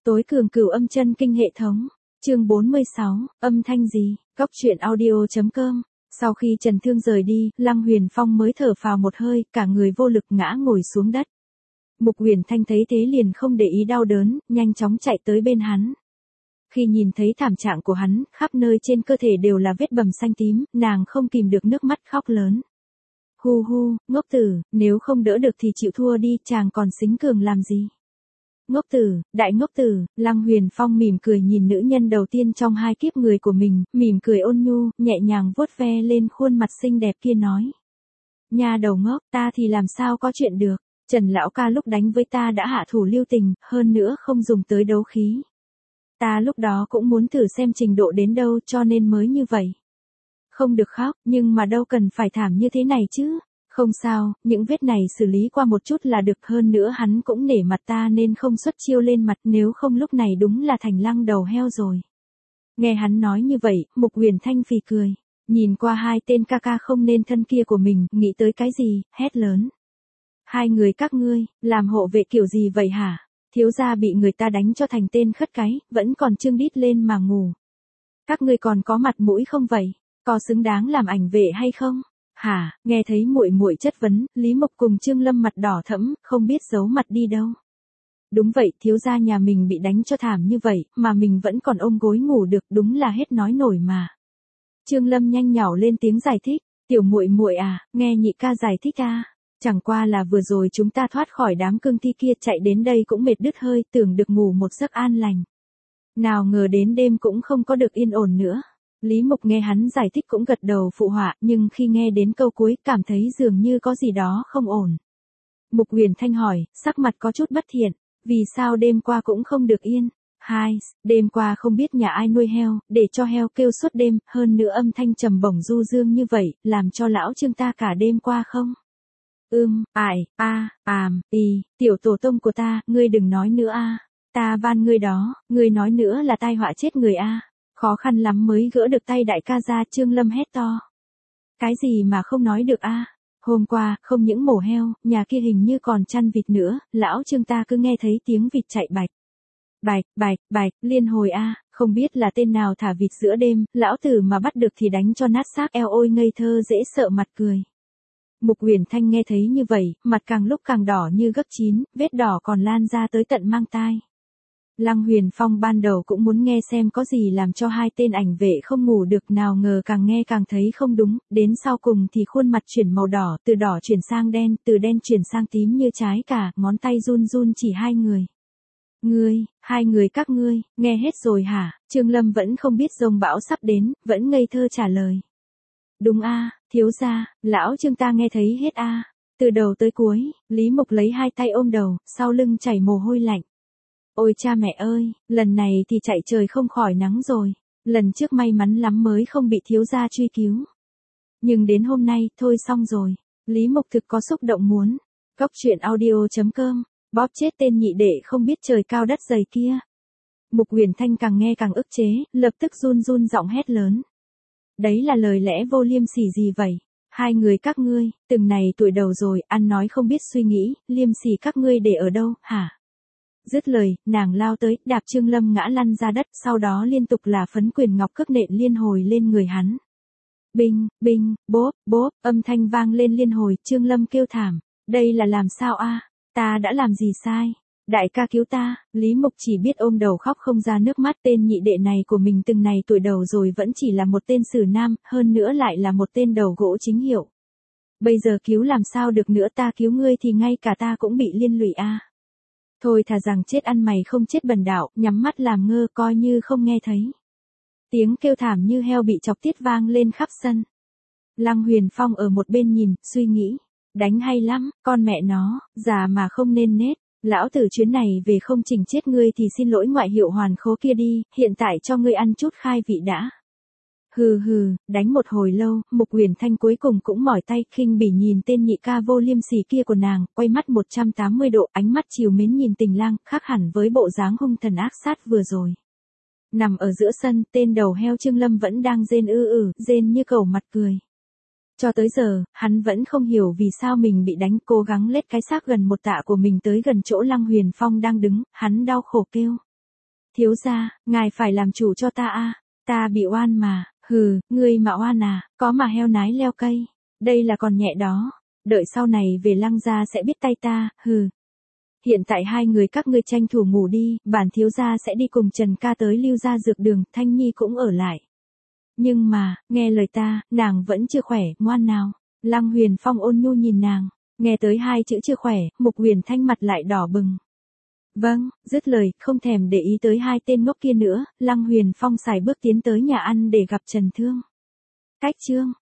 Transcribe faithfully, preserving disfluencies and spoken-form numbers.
Tối cường cửu âm chân kinh hệ thống. Chương bốn mươi sáu, âm thanh gì? Góc truyện audio.com. Sau khi Trần Thương rời đi, Lăng Huyền Phong mới thở phào một hơi, cả người vô lực ngã ngồi xuống đất. Mục Huyền Thanh thấy thế liền không để ý đau đớn, nhanh chóng chạy tới bên hắn. Khi nhìn thấy thảm trạng của hắn, khắp nơi trên cơ thể đều là vết bầm xanh tím, nàng không kìm được nước mắt khóc lớn. Hu hu, ngốc tử, nếu không đỡ được thì chịu thua đi, chàng còn xính cường làm gì? Ngốc tử, đại ngốc tử, Lăng Huyền Phong mỉm cười nhìn nữ nhân đầu tiên trong hai kiếp người của mình, mỉm cười ôn nhu, nhẹ nhàng vuốt ve lên khuôn mặt xinh đẹp kia nói. Nha đầu ngốc, ta thì làm sao có chuyện được, Trần lão ca lúc đánh với ta đã hạ thủ lưu tình, hơn nữa không dùng tới đấu khí. Ta lúc đó cũng muốn thử xem trình độ đến đâu cho nên mới như vậy. Không được khóc, nhưng mà đâu cần phải thảm như thế này chứ. Không sao, những vết này xử lý qua một chút là được, hơn nữa hắn cũng nể mặt ta nên không xuất chiêu lên mặt, nếu không lúc này đúng là thành lăng đầu heo rồi. Nghe hắn nói như vậy, Mục Huyền Thanh phì cười, nhìn qua hai tên ca ca không nên thân kia của mình, nghĩ tới cái gì, hét lớn. Hai người các ngươi, làm hộ vệ kiểu gì vậy hả? Thiếu gia bị người ta đánh cho thành tên khất cái, vẫn còn trương đít lên mà ngủ. Các ngươi còn có mặt mũi không vậy? Có xứng đáng làm ảnh vệ hay không? Hả? Nghe thấy muội muội chất vấn, Lý Mộc cùng Trương Lâm mặt đỏ thẫm, không biết giấu mặt đi đâu. Đúng vậy, thiếu gia nhà mình bị đánh cho thảm như vậy, mà mình vẫn còn ôm gối ngủ được, đúng là hết nói nổi mà. Trương Lâm nhanh nhảu lên tiếng giải thích, tiểu muội muội à, nghe nhị ca giải thích à. Chẳng qua là vừa rồi chúng ta thoát khỏi đám cương thi kia chạy đến đây cũng mệt đứt hơi, tưởng được ngủ một giấc an lành. Nào ngờ đến đêm cũng không có được yên ổn nữa. Lý Mục nghe hắn giải thích cũng gật đầu phụ họa, nhưng khi nghe đến câu cuối cảm thấy dường như có gì đó không ổn. Mục Huyền Thanh hỏi, sắc mặt có chút bất thiện, vì sao đêm qua cũng không được yên? Hai, đêm qua không biết nhà ai nuôi heo, để cho heo kêu suốt đêm, hơn nữa âm thanh trầm bổng du dương như vậy, làm cho lão Trương ta cả đêm qua không? Ưm, ải, a, àm, y, tiểu tổ tông của ta, ngươi đừng nói nữa a, ta van ngươi đó, ngươi nói nữa là tai họa chết người a. Khó khăn lắm mới gỡ được tay đại ca ra, Trương Lâm hét to. Cái gì mà không nói được a? Hôm qua, không những mổ heo, nhà kia hình như còn chăn vịt nữa, lão Trương ta cứ nghe thấy tiếng vịt chạy bạch. Bạch, bạch, bạch, liên hồi a, không biết là tên nào thả vịt giữa đêm, lão tử mà bắt được thì đánh cho nát xác, eo ôi ngây thơ dễ sợ mặt cười. Mục Huyền Thanh nghe thấy như vậy, mặt càng lúc càng đỏ như gấp chín, vết đỏ còn lan ra tới tận mang tai. Lăng Huyền Phong ban đầu cũng muốn nghe xem có gì làm cho hai tên ảnh vệ không ngủ được, nào ngờ càng nghe càng thấy không đúng, đến sau cùng thì khuôn mặt chuyển màu đỏ, từ đỏ chuyển sang đen, từ đen chuyển sang tím như trái cà, ngón tay run run chỉ hai người. Ngươi, hai người các ngươi, nghe hết rồi hả? Trương Lâm vẫn không biết dông bão sắp đến, vẫn ngây thơ trả lời. Đúng a, thiếu gia, lão Trương ta nghe thấy hết a. Từ đầu tới cuối, Lý Mục lấy hai tay ôm đầu, sau lưng chảy mồ hôi lạnh. Ôi cha mẹ ơi, lần này thì chạy trời không khỏi nắng rồi. Lần trước may mắn lắm mới không bị thiếu gia truy cứu. Nhưng đến hôm nay, thôi xong rồi. Lý Mục thực có xúc động muốn. Góc truyện audio.com, bóp chết tên nhị đệ không biết trời cao đất dày kia. Mục Huyền Thanh càng nghe càng ức chế, lập tức run run giọng hét lớn. Đấy là lời lẽ vô liêm sỉ gì vậy? Hai người các ngươi, từng này tuổi đầu rồi, ăn nói không biết suy nghĩ, liêm sỉ các ngươi để ở đâu, hả? Dứt lời, nàng lao tới, đạp Trương Lâm ngã lăn ra đất, sau đó liên tục là phấn quyền ngọc cước nện liên hồi lên người hắn. Binh, binh, bốp, bốp, âm thanh vang lên liên hồi, Trương Lâm kêu thảm. Đây là làm sao a? Ta đã làm gì sai? Đại ca cứu ta. Lý Mục chỉ biết ôm đầu khóc không ra nước mắt, tên nhị đệ này của mình từng này tuổi đầu rồi vẫn chỉ là một tên sử nam, hơn nữa lại là một tên đầu gỗ chính hiệu. Bây giờ cứu làm sao được nữa, ta cứu ngươi thì ngay cả ta cũng bị liên lụy a. Thôi thà rằng chết ăn mày không chết bần đạo, nhắm mắt làm ngơ coi như không nghe thấy. Tiếng kêu thảm như heo bị chọc tiết vang lên khắp sân. Lăng Huyền Phong ở một bên nhìn, suy nghĩ. Đánh hay lắm, con mẹ nó, già mà không nên nết. Lão tử chuyến này về không chỉnh chết ngươi thì xin lỗi ngoại hiệu hoàn khố kia đi, hiện tại cho ngươi ăn chút khai vị đã. Hừ hừ, đánh một hồi lâu, Mục Huyền Thanh cuối cùng cũng mỏi tay, khinh bỉ nhìn tên nhị ca vô liêm sỉ kia của nàng, quay mắt một trăm tám mươi độ, ánh mắt trìu mến nhìn Tình Lang, khác hẳn với bộ dáng hung thần ác sát vừa rồi. Nằm ở giữa sân, tên đầu heo Trương Lâm vẫn đang rên ư ử, rên như cẩu mặt cười. Cho tới giờ, hắn vẫn không hiểu vì sao mình bị đánh, cố gắng lết cái xác gần một tạ của mình tới gần chỗ Lăng Huyền Phong đang đứng, hắn đau khổ kêu. Thiếu gia, ngài phải làm chủ cho ta a, ta bị oan mà. Hừ, ngươi mà oan à, có mà heo nái leo cây. Đây là còn nhẹ đó. Đợi sau này về Lăng gia sẽ biết tay ta, hừ. Hiện tại hai người các ngươi tranh thủ ngủ đi, bản thiếu gia sẽ đi cùng Trần ca tới Lưu gia dược đường, Thanh Nhi cũng ở lại. Nhưng mà, nghe lời ta, nàng vẫn chưa khỏe, ngoan nào. Lăng Huyền Phong ôn nhu nhìn nàng, nghe tới hai chữ chưa khỏe, Mục Huyền Thanh mặt lại đỏ bừng. Vâng, dứt lời, không thèm để ý tới hai tên ngốc kia nữa, Lăng Huyền Phong xài bước tiến tới nhà ăn để gặp Trần Thương. Cách chương